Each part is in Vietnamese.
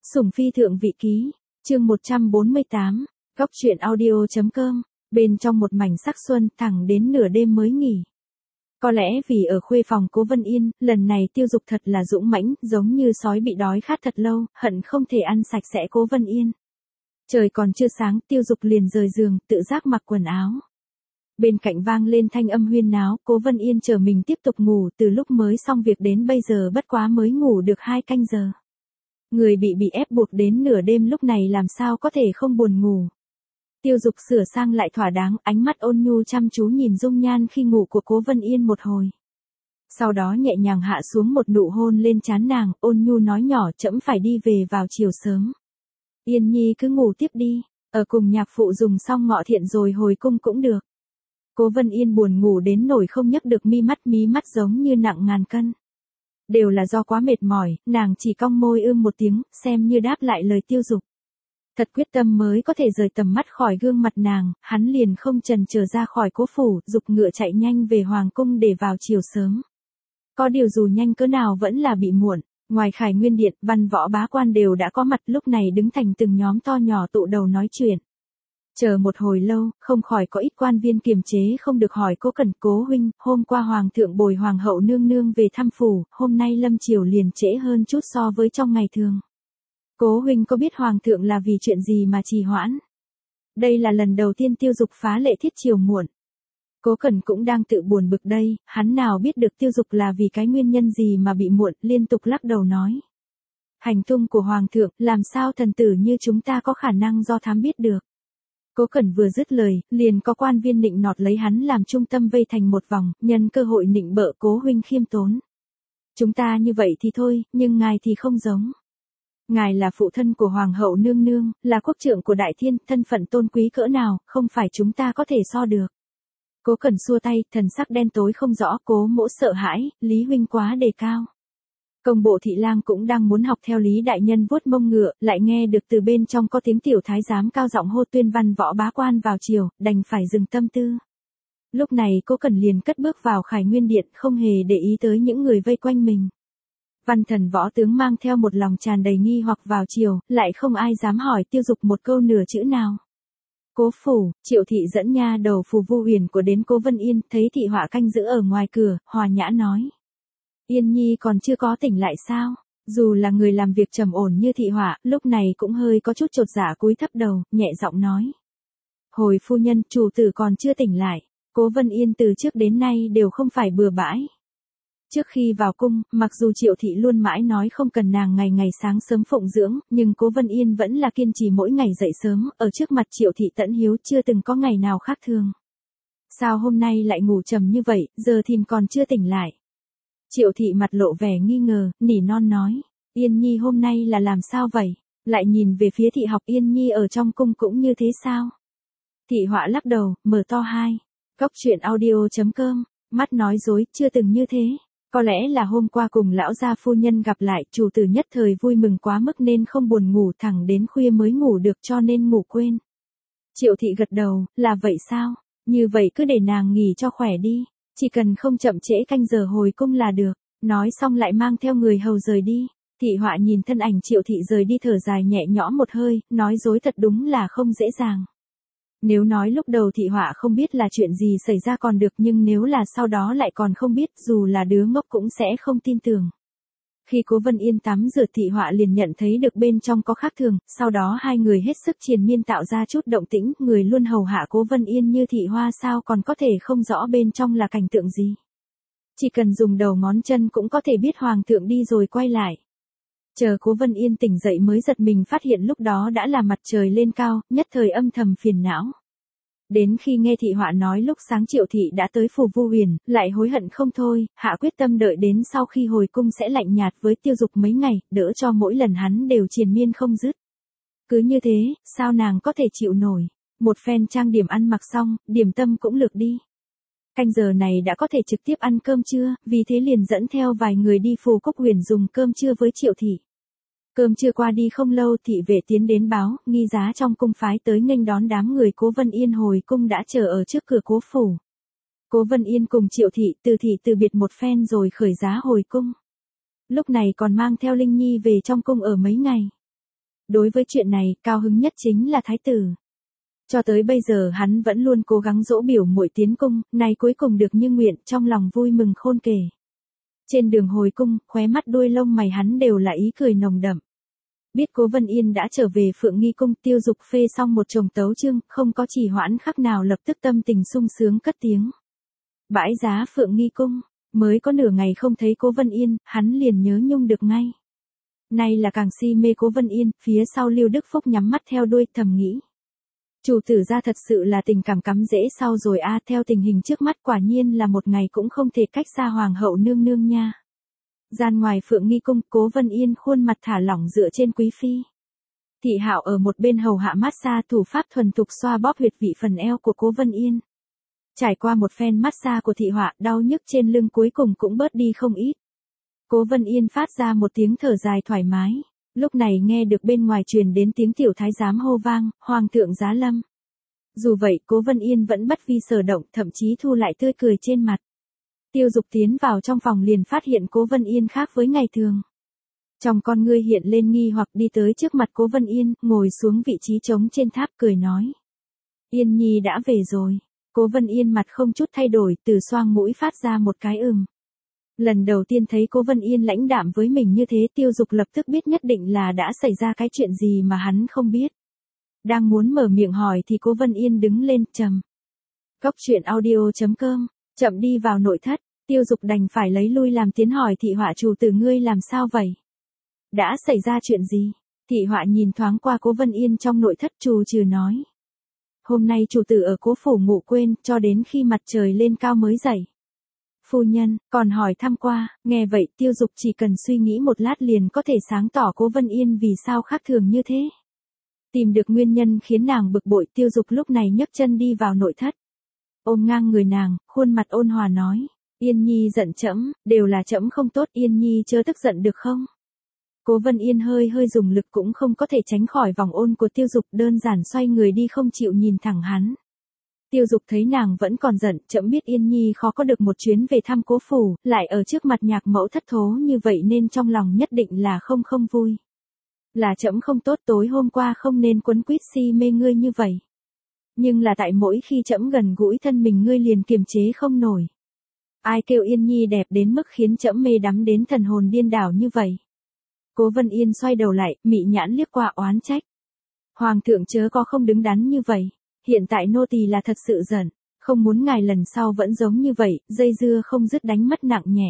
Sủng phi thượng vị ký, chương 148, góc truyện audio.com, bên trong một mảnh sắc xuân thẳng đến nửa đêm mới nghỉ. Có lẽ vì ở khuê phòng Cố Vân Yên, lần này Tiêu Dục thật là dũng mãnh, giống như sói bị đói khát thật lâu, hận không thể ăn sạch sẽ Cố Vân Yên. Trời còn chưa sáng, Tiêu Dục liền rời giường, tự giác mặc quần áo. Bên cạnh vang lên thanh âm huyên náo, Cố Vân Yên chờ mình tiếp tục ngủ, từ lúc mới xong việc đến bây giờ bất quá mới ngủ được 2 canh giờ. Người bị ép buộc đến nửa đêm lúc này làm sao có thể không buồn ngủ. Tiêu Dục sửa sang lại thỏa đáng, ánh mắt ôn nhu chăm chú nhìn dung nhan khi ngủ của Cố Vân Yên một hồi. Sau đó nhẹ nhàng hạ xuống một nụ hôn lên trán nàng, ôn nhu nói nhỏ trẫm phải đi về vào chiều sớm. Yên Nhi cứ ngủ tiếp đi, ở cùng nhạc phụ dùng xong ngọ thiện rồi hồi cung cũng được. Cố Vân Yên buồn ngủ đến nổi không nhấc được mí mắt giống như nặng ngàn cân. Đều là do quá mệt mỏi, nàng chỉ cong môi một tiếng, xem như đáp lại lời Tiêu Dục. Thật quyết tâm mới có thể rời tầm mắt khỏi gương mặt nàng, hắn liền không chần chờ ra khỏi cố phủ, giục ngựa chạy nhanh về hoàng cung để vào chiều sớm. Có điều dù nhanh cỡ nào vẫn là bị muộn, ngoài Khải Nguyên Điện, văn võ bá quan đều đã có mặt lúc này đứng thành từng nhóm to nhỏ tụ đầu nói chuyện. Chờ một hồi lâu, không khỏi có ít quan viên kiềm chế không được hỏi Cố Cẩn: Cố huynh, hôm qua hoàng thượng bồi hoàng hậu nương nương về thăm phủ, hôm nay lâm chiều liền trễ hơn chút so với trong ngày thường. Cố huynh có biết hoàng thượng là vì chuyện gì mà trì hoãn? Đây là lần đầu tiên Tiêu Dục phá lệ thiết chiều muộn. Cố Cẩn cũng đang tự buồn bực đây, hắn nào biết được Tiêu Dục là vì cái nguyên nhân gì mà bị muộn, liên tục lắc đầu nói. Hành tung của hoàng thượng, làm sao thần tử như chúng ta có khả năng do thám biết được. Cố Cẩn vừa dứt lời, liền có quan viên nịnh nọt lấy hắn làm trung tâm vây thành một vòng, nhân cơ hội nịnh bợ Cố huynh khiêm tốn. Chúng ta như vậy thì thôi, nhưng ngài thì không giống. Ngài là phụ thân của hoàng hậu nương nương, là quốc trưởng của đại thiên, thân phận tôn quý cỡ nào, không phải chúng ta có thể so được. Cố Cẩn xua tay, thần sắc đen tối không rõ, Cố mỗ sợ hãi, Lý huynh quá đề cao. Công bộ thị lang cũng đang muốn học theo Lý đại nhân vuốt mông ngựa, lại nghe được từ bên trong có tiếng tiểu thái giám cao giọng hô tuyên văn võ bá quan vào chiều, đành phải dừng tâm tư. Lúc này Cố Cẩn liền cất bước vào Khải Nguyên Điện, không hề để ý tới những người vây quanh mình. Văn thần võ tướng mang theo một lòng tràn đầy nghi hoặc vào chiều, lại không ai dám hỏi Tiêu Dục một câu nửa chữ nào. Cố phủ, Triệu thị dẫn nha đầu Phù Vu Huyền của đến Cố Vân Yên, thấy thị họa canh giữ ở ngoài cửa, hòa nhã nói. Yên Nhi còn chưa có tỉnh lại sao? Dù là người làm việc trầm ổn như thị họa, lúc này cũng hơi có chút chột dạ cúi thấp đầu, nhẹ giọng nói. Hồi phu nhân, chủ tử còn chưa tỉnh lại. Cố Vân Yên từ trước đến nay đều không phải bừa bãi. Trước khi vào cung, mặc dù Triệu thị luôn mãi nói không cần nàng ngày ngày sáng sớm phụng dưỡng, nhưng Cố Vân Yên vẫn là kiên trì mỗi ngày dậy sớm, ở trước mặt Triệu thị tẫn hiếu chưa từng có ngày nào khác thường. Sao hôm nay lại ngủ trầm như vậy, giờ thìn còn chưa tỉnh lại? Triệu thị mặt lộ vẻ nghi ngờ, nỉ non nói. Yên Nhi hôm nay là làm sao vậy? Lại nhìn về phía thị học, Yên Nhi ở trong cung cũng như thế sao? Thị họa lắc đầu, mở to hai. Góc truyện audio.com, mắt nói dối, chưa từng như thế. Có lẽ là hôm qua cùng lão gia phu nhân gặp lại, chủ tử nhất thời vui mừng quá mức nên không buồn ngủ, thẳng đến khuya mới ngủ được cho nên ngủ quên. Triệu thị gật đầu, là vậy sao? Như vậy cứ để nàng nghỉ cho khỏe đi. Chỉ cần không chậm trễ canh giờ hồi cung là được. Nói xong lại mang theo người hầu rời đi. Thị họa nhìn thân ảnh Triệu thị rời đi thở dài nhẹ nhõm một hơi, nói dối thật đúng là không dễ dàng. Nếu nói lúc đầu thị họa không biết là chuyện gì xảy ra còn được, nhưng nếu là sau đó lại còn không biết, dù là đứa ngốc cũng sẽ không tin tưởng. Khi Cố Vân Yên tắm rửa, thị họa liền nhận thấy được bên trong có khác thường, sau đó hai người hết sức triền miên tạo ra chút động tĩnh, người luôn hầu hạ Cố Vân Yên như thị hoa sao còn có thể không rõ bên trong là cảnh tượng gì. Chỉ cần dùng đầu ngón chân cũng có thể biết hoàng thượng đi rồi quay lại. Chờ Cố Vân Yên tỉnh dậy mới giật mình phát hiện lúc đó đã là mặt trời lên cao, nhất thời âm thầm phiền não. Đến khi nghe thị họa nói lúc sáng Triệu thị đã tới Phù Vu Huyền, lại hối hận không thôi, hạ quyết tâm đợi đến sau khi hồi cung sẽ lạnh nhạt với Tiêu Dục mấy ngày, đỡ cho mỗi lần hắn đều triền miên không dứt. Cứ như thế, sao nàng có thể chịu nổi. Một phen trang điểm ăn mặc xong, điểm tâm cũng lược đi. Canh giờ này đã có thể trực tiếp ăn cơm trưa, vì thế liền dẫn theo vài người đi Phù Cốc Huyền dùng cơm trưa với Triệu thị. Cơm trưa qua đi không lâu, thị vệ tiến đến báo, nghi giá trong cung phái tới nghênh đón đám người Cố Vân Yên hồi cung đã chờ ở trước cửa cố phủ. Cố Vân Yên cùng Triệu thị từ biệt một phen rồi khởi giá hồi cung. Lúc này còn mang theo Linh Nhi về trong cung ở mấy ngày. Đối với chuyện này, cao hứng nhất chính là thái tử. Cho tới bây giờ hắn vẫn luôn cố gắng dỗ biểu muội tiến cung, nay cuối cùng được như nguyện, trong lòng vui mừng khôn kể. Trên đường hồi cung, khóe mắt đuôi lông mày hắn đều là ý cười nồng đậm. Biết Cố Vân Yên đã trở về Phượng Nghi cung, Tiêu Dục phê xong một chồng tấu chương, không có trì hoãn khắc nào lập tức tâm tình sung sướng cất tiếng. Bãi giá Phượng Nghi cung, mới có nửa ngày không thấy Cố Vân Yên, hắn liền nhớ nhung được ngay. Nay là càng si mê Cố Vân Yên, phía sau Lưu Đức Phúc nhắm mắt theo đuôi thầm nghĩ. Chủ tử gia thật sự là tình cảm cắm rễ sau rồi a, theo tình hình trước mắt quả nhiên là một ngày cũng không thể cách xa hoàng hậu nương nương nha. Gian ngoài Phượng Nghi cung, Cố Vân Yên khuôn mặt thả lỏng dựa trên quý phi. Thị Hạo ở một bên hầu hạ massage, thủ pháp thuần thục xoa bóp huyệt vị phần eo của Cố Vân Yên. Trải qua một phen massage của thị họa, đau nhức trên lưng cuối cùng cũng bớt đi không ít. Cố Vân Yên phát ra một tiếng thở dài thoải mái. Lúc này nghe được bên ngoài truyền đến tiếng tiểu thái giám hô vang, hoàng thượng giá lâm. Dù vậy, Cố Vân Yên vẫn bất vi sở động, thậm chí thu lại tươi cười trên mặt. Tiêu Dục tiến vào trong phòng liền phát hiện Cố Vân Yên khác với ngày thường. Trong con ngươi hiện lên nghi hoặc, đi tới trước mặt Cố Vân Yên, ngồi xuống vị trí trống trên tháp cười nói. Yên Nhi đã về rồi. Cố Vân Yên mặt không chút thay đổi, từ xoang mũi phát ra một cái Lần đầu tiên thấy Cố Vân Yên lãnh đạm với mình như thế, Tiêu Dục lập tức biết nhất định là đã xảy ra cái chuyện gì mà hắn không biết. Đang muốn mở miệng hỏi thì Cố Vân Yên đứng lên, trầm. Cốc truyện audio.com, chậm đi vào nội thất, Tiêu Dục đành phải lấy lui làm tiến hỏi thị họa, chủ tử ngươi làm sao vậy? Đã xảy ra chuyện gì? Thị họa nhìn thoáng qua Cố Vân Yên trong nội thất, trù trừ nói. Hôm nay chủ tử ở Cố phủ ngủ quên, cho đến khi mặt trời lên cao mới dậy. Phu nhân, còn hỏi thăm qua, nghe vậy Tiêu Dục chỉ cần suy nghĩ một lát liền có thể sáng tỏ Cố Vân Yên vì sao khác thường như thế. Tìm được nguyên nhân khiến nàng bực bội, Tiêu Dục lúc này nhấc chân đi vào nội thất. Ôm ngang người nàng, khuôn mặt ôn hòa nói, Yên Nhi giận trẫm, đều là trẫm không tốt, Yên Nhi chớ tức giận được không? Cố Vân Yên hơi dùng lực cũng không có thể tránh khỏi vòng ôn của Tiêu Dục, đơn giản xoay người đi không chịu nhìn thẳng hắn. Tiêu Dục thấy nàng vẫn còn giận, trẫm biết Yên Nhi khó có được một chuyến về thăm Cố phủ, lại ở trước mặt nhạc mẫu thất thố như vậy nên trong lòng nhất định là không vui. Là trẫm không tốt, tối hôm qua không nên quấn quýt si mê ngươi như vậy. Nhưng là tại mỗi khi trẫm gần gũi thân mình ngươi liền kiềm chế không nổi. Ai kêu Yên Nhi đẹp đến mức khiến trẫm mê đắm đến thần hồn điên đảo như vậy. Cố Vân Yên xoay đầu lại, mị nhãn liếc qua oán trách. Hoàng thượng chớ có không đứng đắn như vậy. Hiện tại nô tỳ là thật sự giận, không muốn ngài lần sau vẫn giống như vậy, dây dưa không dứt đánh mất nặng nhẹ.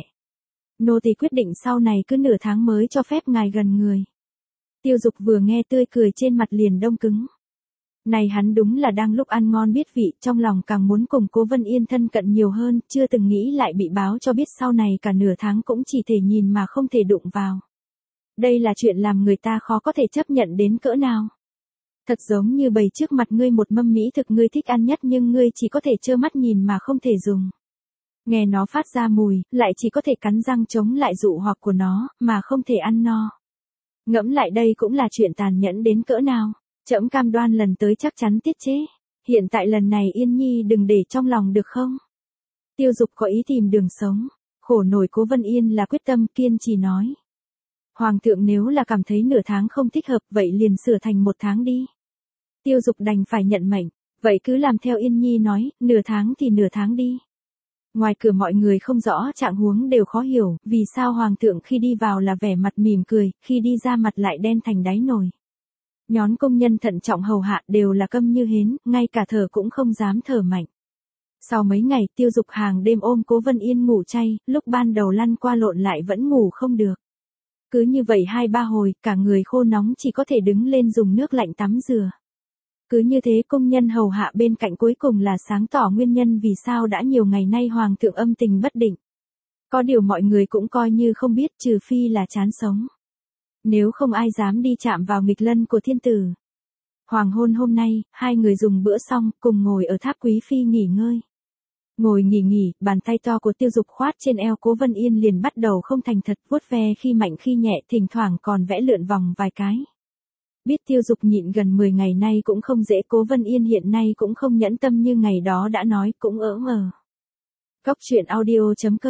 Nô tỳ quyết định sau này cứ nửa tháng mới cho phép ngài gần người. Tiêu Dục vừa nghe tươi cười trên mặt liền đông cứng. Này hắn đúng là đang lúc ăn ngon biết vị, trong lòng càng muốn cùng Cố Vân Yên thân cận nhiều hơn, chưa từng nghĩ lại bị báo cho biết sau này cả nửa tháng cũng chỉ thể nhìn mà không thể đụng vào. Đây là chuyện làm người ta khó có thể chấp nhận đến cỡ nào. Thật giống như bày trước mặt ngươi một mâm mỹ thực ngươi thích ăn nhất nhưng ngươi chỉ có thể trơ mắt nhìn mà không thể dùng. Nghe nó phát ra mùi, lại chỉ có thể cắn răng chống lại dụ hoặc của nó, mà không thể ăn no. Ngẫm lại đây cũng là chuyện tàn nhẫn đến cỡ nào. Trẫm cam đoan lần tới chắc chắn tiết chế. Hiện tại lần này Yên Nhi đừng để trong lòng được không? Tiêu Dục có ý tìm đường sống. Khổ nổi Cố Vân Yên là quyết tâm kiên trì nói. Hoàng thượng nếu là cảm thấy nửa tháng không thích hợp vậy liền sửa thành 1 tháng đi. Tiêu Dục đành phải nhận mệnh. Vậy cứ làm theo Yên Nhi nói, nửa tháng thì nửa tháng đi. Ngoài cửa mọi người không rõ trạng huống đều khó hiểu, vì sao Hoàng thượng khi đi vào là vẻ mặt mỉm cười, khi đi ra mặt lại đen thành đáy nồi. Nhóm công nhân thận trọng hầu hạ đều là câm như hến, ngay cả thở cũng không dám thở mạnh. Sau mấy ngày Tiêu Dục hàng đêm ôm Cố Vân Yên ngủ chay, lúc ban đầu lăn qua lộn lại vẫn ngủ không được. Cứ như vậy 2-3 hồi, cả người khô nóng chỉ có thể đứng lên dùng nước lạnh tắm rửa. Cứ như thế công nhân hầu hạ bên cạnh cuối cùng là sáng tỏ nguyên nhân vì sao đã nhiều ngày nay Hoàng thượng âm tình bất định. Có điều mọi người cũng coi như không biết, trừ phi là chán sống. Nếu không ai dám đi chạm vào nghịch lân của thiên tử. Hoàng hôn hôm nay, hai người dùng bữa xong, cùng ngồi ở tháp quý phi nghỉ ngơi. Ngồi nghỉ, bàn tay to của Tiêu Dục khoát trên eo Cố Vân Yên liền bắt đầu không thành thật, vuốt ve khi mạnh khi nhẹ, thỉnh thoảng còn vẽ lượn vòng vài cái. Biết Tiêu Dục nhịn gần 10 ngày nay cũng không dễ, Cố Vân Yên hiện nay cũng không nhẫn tâm như ngày đó đã nói, cũng ỡ ngờ. Cốc truyện audio.com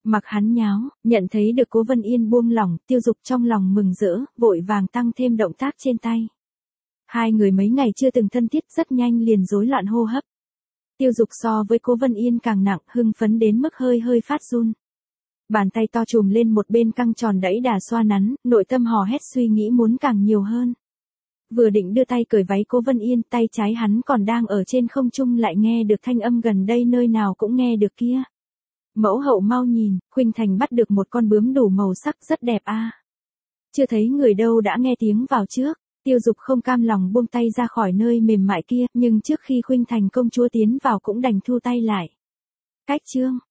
Mặc hắn nháo, nhận thấy được Cố Vân Yên buông lỏng, Tiêu Dục trong lòng mừng rỡ, vội vàng tăng thêm động tác trên tay. Hai người mấy ngày chưa từng thân thiết rất nhanh liền rối loạn hô hấp. Tiêu Dục so với Cố Vân Yên càng nặng, hưng phấn đến mức hơi hơi phát run. Bàn tay to trùm lên một bên căng tròn đẫy đà xoa nắn, nội tâm hò hét suy nghĩ muốn càng nhiều hơn. Vừa định đưa tay cởi váy Cố Vân Yên, tay trái hắn còn đang ở trên không trung lại nghe được thanh âm gần đây nơi nào cũng nghe được kia. Mẫu hậu mau nhìn, Khuynh Thành bắt được một con bướm đủ màu sắc rất đẹp a. Chưa thấy người đâu đã nghe tiếng vào trước. Tiêu Dục không cam lòng buông tay ra khỏi nơi mềm mại kia, nhưng trước khi Khuynh Thành công chúa tiến vào cũng đành thu tay lại. Cách chương